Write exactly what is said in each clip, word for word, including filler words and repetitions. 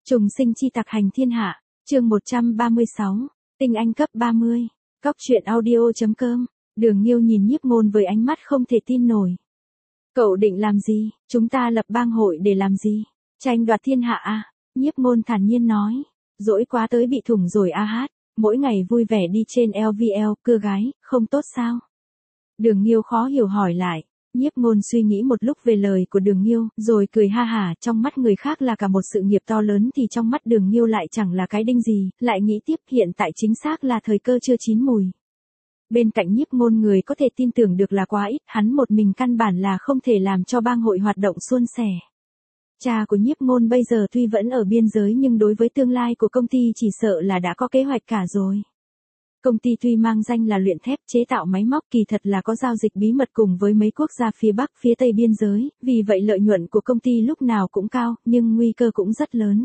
Trùng sinh chi tặc hành thiên hạ, chương một trăm ba mươi sáu, tinh anh cấp ba mươi, cóc truyện audio.com, Đường Nghiêu nhìn Nhiếp Ngôn với ánh mắt không thể tin nổi. Cậu định làm gì, chúng ta lập bang hội để làm gì, tranh đoạt thiên hạ à, Nhiếp Ngôn thản nhiên nói, dỗi quá tới bị thủng rồi a hát, mỗi ngày vui vẻ đi trên lờ vê lờ, cưa gái, không tốt sao? Đường Nghiêu khó hiểu hỏi lại. Nhiếp Ngôn suy nghĩ một lúc về lời của Đường Nghiêu, rồi cười ha hả, trong mắt người khác là cả một sự nghiệp to lớn thì trong mắt Đường Nghiêu lại chẳng là cái đinh gì, lại nghĩ tiếp hiện tại chính xác là thời cơ chưa chín mùi. Bên cạnh Nhiếp Ngôn người có thể tin tưởng được là quá ít, hắn một mình căn bản là không thể làm cho bang hội hoạt động suôn sẻ. Cha của Nhiếp Ngôn bây giờ tuy vẫn ở biên giới nhưng đối với tương lai của công ty chỉ sợ là đã có kế hoạch cả rồi. Công ty tuy mang danh là luyện thép chế tạo máy móc kỳ thật là có giao dịch bí mật cùng với mấy quốc gia phía Bắc phía Tây biên giới, vì vậy lợi nhuận của công ty lúc nào cũng cao, nhưng nguy cơ cũng rất lớn.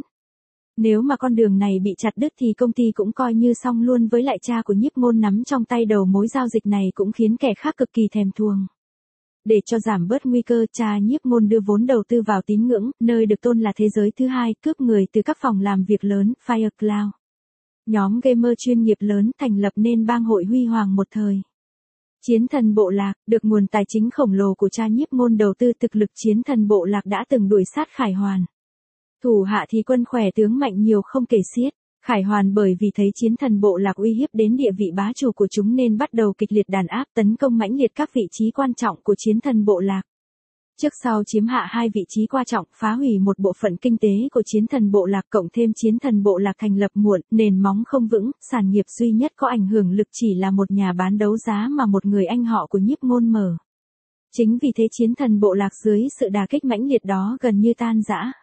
Nếu mà con đường này bị chặt đứt thì công ty cũng coi như xong luôn, với lại cha của Nhiếp Ngôn nắm trong tay đầu mối giao dịch này cũng khiến kẻ khác cực kỳ thèm thuồng. Để cho giảm bớt nguy cơ, cha Nhiếp Ngôn đưa vốn đầu tư vào tín ngưỡng, nơi được tôn là thế giới thứ hai, cướp người từ các phòng làm việc lớn, Firecloud. Nhóm gamer chuyên nghiệp lớn thành lập nên bang hội huy hoàng một thời. Chiến thần bộ lạc, được nguồn tài chính khổng lồ của cha Nhiếp Ngôn đầu tư, thực lực chiến thần bộ lạc đã từng đuổi sát Khải Hoàn. Thủ hạ thì quân khỏe tướng mạnh nhiều không kể xiết. Khải Hoàn bởi vì thấy chiến thần bộ lạc uy hiếp đến địa vị bá chủ của chúng nên bắt đầu kịch liệt đàn áp, tấn công mãnh liệt các vị trí quan trọng của chiến thần bộ lạc. Trước sau chiếm hạ hai vị trí quan trọng, phá hủy một bộ phận kinh tế của chiến thần bộ lạc, cộng thêm chiến thần bộ lạc thành lập muộn, nền móng không vững, sản nghiệp duy nhất có ảnh hưởng lực chỉ là một nhà bán đấu giá mà một người anh họ của Nhiếp Ngôn mở. Chính vì thế chiến thần bộ lạc dưới sự đả kích mãnh liệt đó gần như tan rã.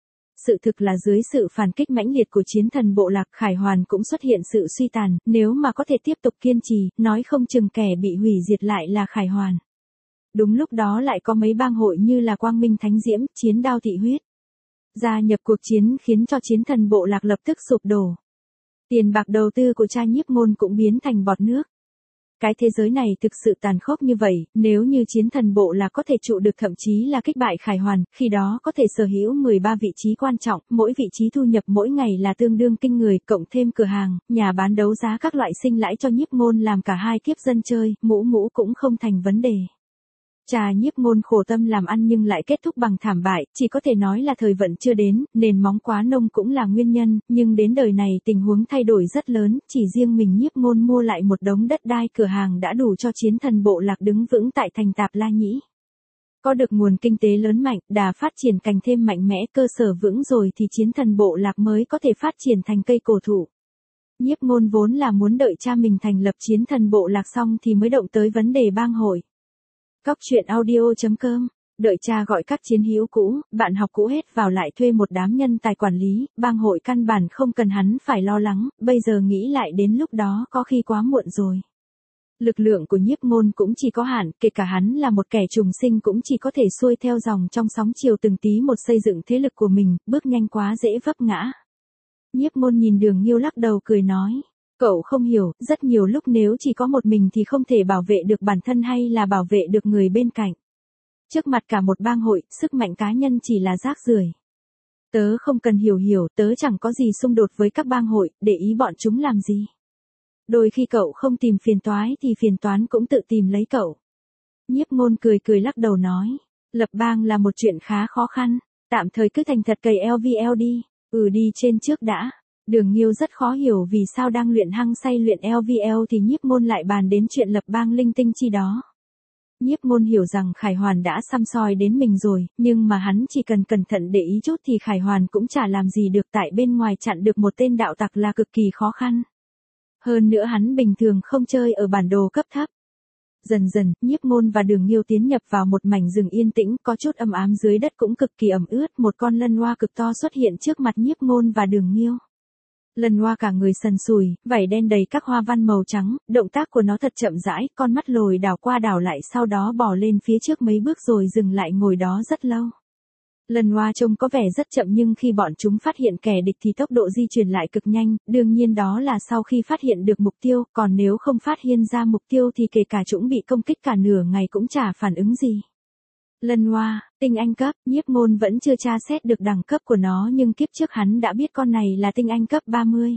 Sự thực là dưới sự phản kích mãnh liệt của chiến thần bộ lạc, Khải Hoàn cũng xuất hiện sự suy tàn, nếu mà có thể tiếp tục kiên trì, nói không chừng kẻ bị hủy diệt lại là Khải Hoàn. Đúng lúc đó lại có mấy bang hội như là Quang Minh Thánh Diễm, Chiến Đao Thị Huyết gia nhập cuộc chiến, khiến cho chiến thần bộ lạc lập tức sụp đổ. Tiền bạc đầu tư của cha Nhiếp Ngôn cũng biến thành bọt nước. Cái thế giới này thực sự tàn khốc như vậy, nếu như chiến thần bộ lạc có thể trụ được, thậm chí là kích bại Khải Hoàn, khi đó có thể sở hữu mười ba vị trí quan trọng, mỗi vị trí thu nhập mỗi ngày là tương đương kinh người, cộng thêm cửa hàng, nhà bán đấu giá các loại sinh lãi cho Nhiếp Ngôn làm cả hai kiếp dân chơi, mũ mũ cũng không thành vấn đề. Cha Nhiếp Ngôn khổ tâm làm ăn nhưng lại kết thúc bằng thảm bại, chỉ có thể nói là thời vận chưa đến, nền móng quá nông cũng là nguyên nhân, nhưng đến đời này tình huống thay đổi rất lớn, chỉ riêng mình Nhiếp Ngôn mua lại một đống đất đai cửa hàng đã đủ cho chiến thần bộ lạc đứng vững tại thành Tạp La Nhĩ. Có được nguồn kinh tế lớn mạnh, đà phát triển càng thêm mạnh mẽ, cơ sở vững rồi thì chiến thần bộ lạc mới có thể phát triển thành cây cổ thụ. Nhiếp Ngôn vốn là muốn đợi cha mình thành lập chiến thần bộ lạc xong thì mới động tới vấn đề bang hội. Cóc truyện audio.com, đợi cha gọi các chiến hữu cũ, bạn học cũ hết vào lại thuê một đám nhân tài quản lý, bang hội căn bản không cần hắn phải lo lắng, bây giờ nghĩ lại đến lúc đó có khi quá muộn rồi. Lực lượng của Nhiếp Ngôn cũng chỉ có hạn, kể cả hắn là một kẻ trùng sinh cũng chỉ có thể xuôi theo dòng trong sóng chiều từng tí một xây dựng thế lực của mình, bước nhanh quá dễ vấp ngã. Nhiếp Ngôn nhìn Đường Nghiêu lắc đầu cười nói. Cậu không hiểu, rất nhiều lúc nếu chỉ có một mình thì không thể bảo vệ được bản thân hay là bảo vệ được người bên cạnh. Trước mặt cả một bang hội, sức mạnh cá nhân chỉ là rác rưởi. Tớ không cần hiểu hiểu, tớ chẳng có gì xung đột với các bang hội, để ý bọn chúng làm gì. Đôi khi cậu không tìm phiền toái thì phiền toán cũng tự tìm lấy cậu. Nhiếp Ngôn cười cười lắc đầu nói, lập bang là một chuyện khá khó khăn, tạm thời cứ thành thật cày lờ vê lờ đi, ừ đi trên trước đã. Đường Nghiêu rất khó hiểu vì sao đang luyện hăng say luyện lờ vê lờ thì Nhiếp Ngôn lại bàn đến chuyện lập bang linh tinh chi đó. Nhiếp Ngôn hiểu rằng Khải Hoàn đã săm soi đến mình rồi, nhưng mà hắn chỉ cần cẩn thận để ý chút thì Khải Hoàn cũng chả làm gì được, tại bên ngoài chặn được một tên đạo tặc là cực kỳ khó khăn. Hơn nữa hắn bình thường không chơi ở bản đồ cấp thấp. Dần dần, Nhiếp Ngôn và Đường Nghiêu tiến nhập vào một mảnh rừng yên tĩnh, có chút âm ám, dưới đất cũng cực kỳ ẩm ướt, một con lân oa cực to xuất hiện trước mặt Nhiếp Ngôn và Đường Nghiêu. Lân oa cả người sần sùi, vảy đen đầy các hoa văn màu trắng, động tác của nó thật chậm rãi, con mắt lồi đảo qua đảo lại, sau đó bò lên phía trước mấy bước rồi dừng lại ngồi đó rất lâu. Lân oa trông có vẻ rất chậm nhưng khi bọn chúng phát hiện kẻ địch thì tốc độ di chuyển lại cực nhanh, đương nhiên đó là sau khi phát hiện được mục tiêu, còn nếu không phát hiện ra mục tiêu thì kể cả chúng bị công kích cả nửa ngày cũng chả phản ứng gì. Lân oa, Tinh anh cấp, Nhiếp Ngôn vẫn chưa tra xét được đẳng cấp của nó nhưng kiếp trước hắn đã biết con này là tinh anh cấp ba mươi.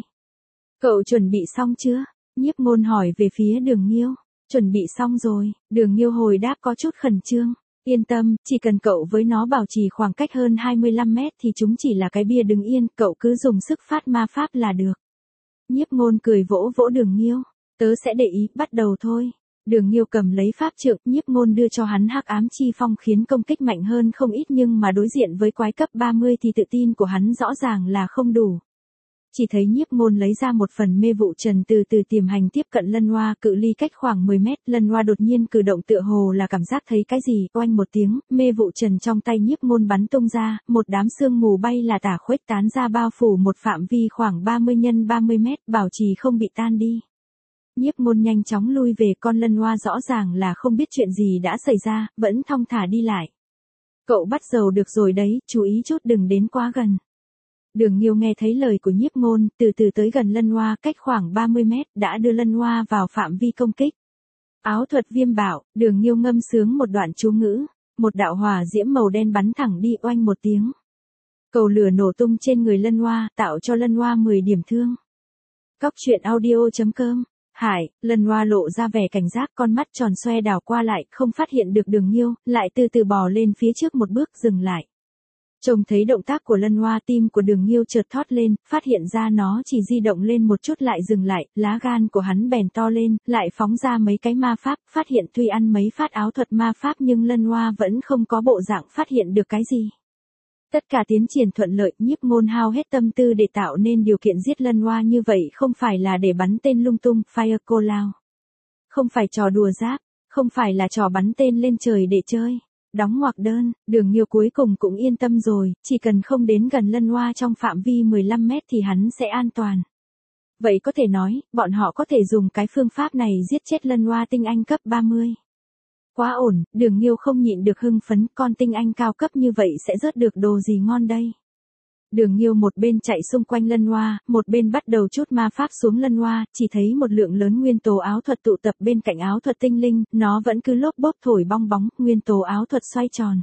Cậu chuẩn bị xong chưa? Nhiếp Ngôn hỏi về phía Đường Nghiêu. Chuẩn bị xong rồi, Đường Nghiêu hồi đáp có chút khẩn trương. Yên tâm, chỉ cần cậu với nó bảo trì khoảng cách hơn hai mươi lăm mét thì chúng chỉ là cái bia đứng yên, cậu cứ dùng sức phát ma pháp là được. Nhiếp Ngôn cười vỗ vỗ Đường Nghiêu. Tớ sẽ để ý, bắt đầu thôi. Đường Nghiêu cầm lấy pháp trượng, Nhiếp Ngôn đưa cho hắn hắc ám chi phong khiến công kích mạnh hơn không ít nhưng mà đối diện với quái cấp ba mươi thì tự tin của hắn rõ ràng là không đủ. Chỉ thấy Nhiếp Ngôn lấy ra một phần mê vụ trần từ từ tiềm hành tiếp cận Lân Oa, cự ly cách khoảng mười mét, Lân Oa đột nhiên cử động tựa hồ là cảm giác thấy cái gì, oanh một tiếng, mê vụ trần trong tay Nhiếp Ngôn bắn tung ra, một đám sương mù bay là tả khuếch tán ra bao phủ một phạm vi khoảng ba mươi nhân ba mươi mét, bảo trì không bị tan đi. Nhiếp Ngôn nhanh chóng lui về, con Lân Oa rõ ràng là không biết chuyện gì đã xảy ra, vẫn thong thả đi lại. Cậu bắt dầu được rồi đấy, chú ý chút đừng đến quá gần. Đường Nghiêu nghe thấy lời của Nhiếp Ngôn, từ từ tới gần Lân Oa, cách khoảng ba mươi mét, đã đưa Lân Oa vào phạm vi công kích. Áo thuật viêm bạo, Đường Nghiêu ngâm sướng một đoạn chú ngữ, một đạo hỏa diễm màu đen bắn thẳng đi, oanh một tiếng. Cầu lửa nổ tung trên người Lân Oa, tạo cho Lân Oa mười điểm thương. Cóc truyện audio chấm com. Hải, Lân Oa lộ ra vẻ cảnh giác, con mắt tròn xoe đảo qua lại, không phát hiện được Đường Nghiêu, lại từ từ bò lên phía trước một bước, dừng lại. Trông thấy động tác của Lân Oa, tim của Đường Nghiêu chợt thót lên, phát hiện ra nó chỉ di động lên một chút lại dừng lại, lá gan của hắn bèn to lên, lại phóng ra mấy cái ma pháp, phát hiện tuy ăn mấy phát áo thuật ma pháp nhưng Lân Oa vẫn không có bộ dạng phát hiện được cái gì. Tất cả tiến triển thuận lợi, Nhiếp Ngôn hao hết tâm tư để tạo nên điều kiện giết Lân Oa như vậy không phải là để bắn tên lung tung, fire call out. Không phải trò đùa giáp, không phải là trò bắn tên lên trời để chơi. Đóng ngoặc đơn, Đường Nghiêu cuối cùng cũng yên tâm rồi, chỉ cần không đến gần Lân Oa trong phạm vi mười lăm mét thì hắn sẽ an toàn. Vậy có thể nói, bọn họ có thể dùng cái phương pháp này giết chết Lân Oa tinh anh cấp ba mươi. Quá ổn, Đường Nghiêu không nhịn được hưng phấn, con tinh anh cao cấp như vậy sẽ rớt được đồ gì ngon đây. Đường Nghiêu một bên chạy xung quanh Lân Oa, một bên bắt đầu chút ma pháp xuống Lân Oa, chỉ thấy một lượng lớn nguyên tố áo thuật tụ tập bên cạnh áo thuật tinh linh, nó vẫn cứ lốp bốp thổi bong bóng, nguyên tố áo thuật xoay tròn.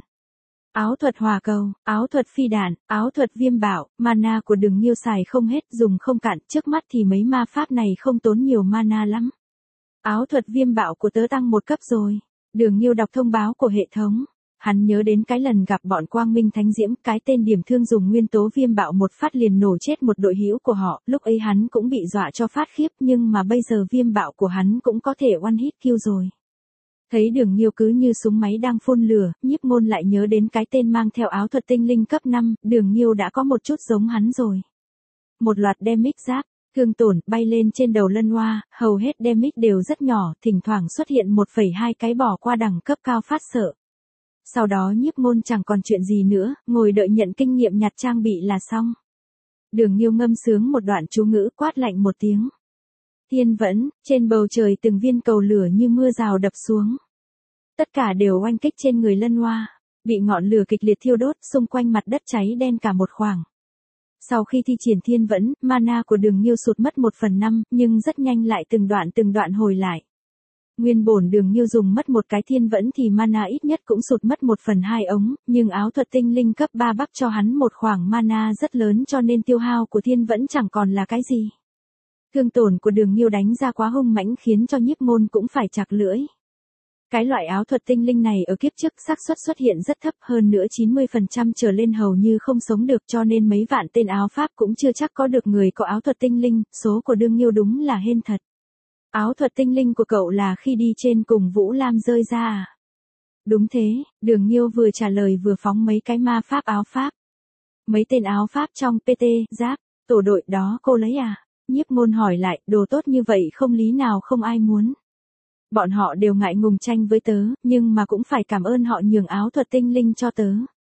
Áo thuật hỏa cầu, áo thuật phi đạn, áo thuật viêm bạo, mana của Đường Nghiêu xài không hết, dùng không cạn, trước mắt thì mấy ma pháp này không tốn nhiều mana lắm. Áo thuật viêm bạo của tớ tăng một cấp rồi. Đường Nghiêu đọc thông báo của hệ thống. Hắn nhớ đến cái lần gặp bọn Quang Minh Thánh Diễm, cái tên điểm thương dùng nguyên tố viêm bạo một phát liền nổ chết một đội hữu của họ, lúc ấy hắn cũng bị dọa cho phát khiếp nhưng mà bây giờ viêm bạo của hắn cũng có thể one hit kill rồi. Thấy Đường Nghiêu cứ như súng máy đang phun lửa, Nhiếp Ngôn lại nhớ đến cái tên mang theo áo thuật tinh linh cấp năm, Đường Nghiêu đã có một chút giống hắn rồi. Một loạt damage giáp, thương tổn bay lên trên đầu Lân Oa, hầu hết damage đều rất nhỏ, thỉnh thoảng xuất hiện một phẩy hai cái bỏ qua đẳng cấp cao phát sợ. Sau đó Nhiếp Ngôn chẳng còn chuyện gì nữa, ngồi đợi nhận kinh nghiệm nhặt trang bị là xong. Đường Nghiêu ngâm sướng một đoạn chú ngữ, quát lạnh một tiếng. Thiên vẫn, trên bầu trời từng viên cầu lửa như mưa rào đập xuống. Tất cả đều oanh kích trên người Lân Oa, bị ngọn lửa kịch liệt thiêu đốt, xung quanh mặt đất cháy đen cả một khoảng. Sau khi thi triển thiên vẫn, mana của Đường Nghiêu sụt mất một phần năm, nhưng rất nhanh lại từng đoạn từng đoạn hồi lại. Nguyên bổn Đường Nghiêu dùng mất một cái thiên vẫn thì mana ít nhất cũng sụt mất một phần hai ống, nhưng áo thuật tinh linh cấp ba bắp cho hắn một khoảng mana rất lớn cho nên tiêu hao của thiên vẫn chẳng còn là cái gì. Thương tổn của Đường Nghiêu đánh ra quá hung mãnh khiến cho Nhiếp Ngôn cũng phải chạc lưỡi. Cái loại áo thuật tinh linh này ở kiếp trước xác suất xuất hiện rất thấp, hơn nữa chín mươi phần trăm trở lên hầu như không sống được, cho nên mấy vạn tên áo pháp cũng chưa chắc có được người có áo thuật tinh linh, số của Đường Nghiêu đúng là hên thật. Áo thuật tinh linh của cậu là khi đi trên cùng Vũ Lam rơi ra à? Đúng thế, Đường Nghiêu vừa trả lời vừa phóng mấy cái ma pháp áo pháp. Mấy tên áo pháp trong pê tê, giáp, tổ đội đó cô lấy à? Nhiếp Ngôn hỏi lại, đồ tốt như vậy không lý nào không ai muốn. Bọn họ đều ngại ngùng tranh với tớ, nhưng mà cũng phải cảm ơn họ nhường áo thuật tinh linh cho tớ.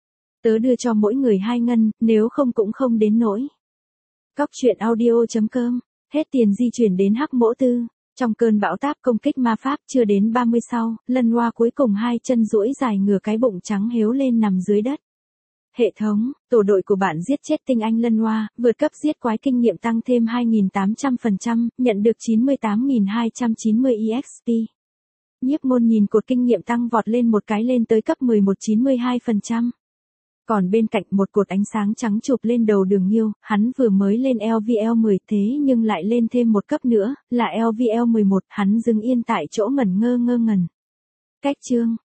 Tớ đưa cho mỗi người hai ngân, nếu không cũng không đến nỗi. Cóc truyện audio chấm com, hết tiền di chuyển đến Hắc Mỗ Tư. Trong cơn bão táp công kích ma pháp chưa đến ba mươi sau, Lân Oa cuối cùng hai chân duỗi dài ngửa cái bụng trắng héo lên nằm dưới đất. Hệ thống, tổ đội của bạn giết chết tinh anh Lân Oa, vượt cấp giết quái kinh nghiệm tăng thêm hai nghìn tám trăm phần trăm, nhận được chín mươi tám nghìn hai trăm chín mươi e ích pê. Nhiếp Ngôn nhìn cột kinh nghiệm tăng vọt lên một cái lên tới cấp mười một chín mươi hai phần trăm. Còn bên cạnh một cột ánh sáng trắng chụp lên đầu Đường Nhiêu, hắn vừa mới lên L V L mười thế nhưng lại lên thêm một cấp nữa, là L V L mười một, hắn dừng yên tại chỗ ngẩn ngơ ngơ ngẩn. Cách chương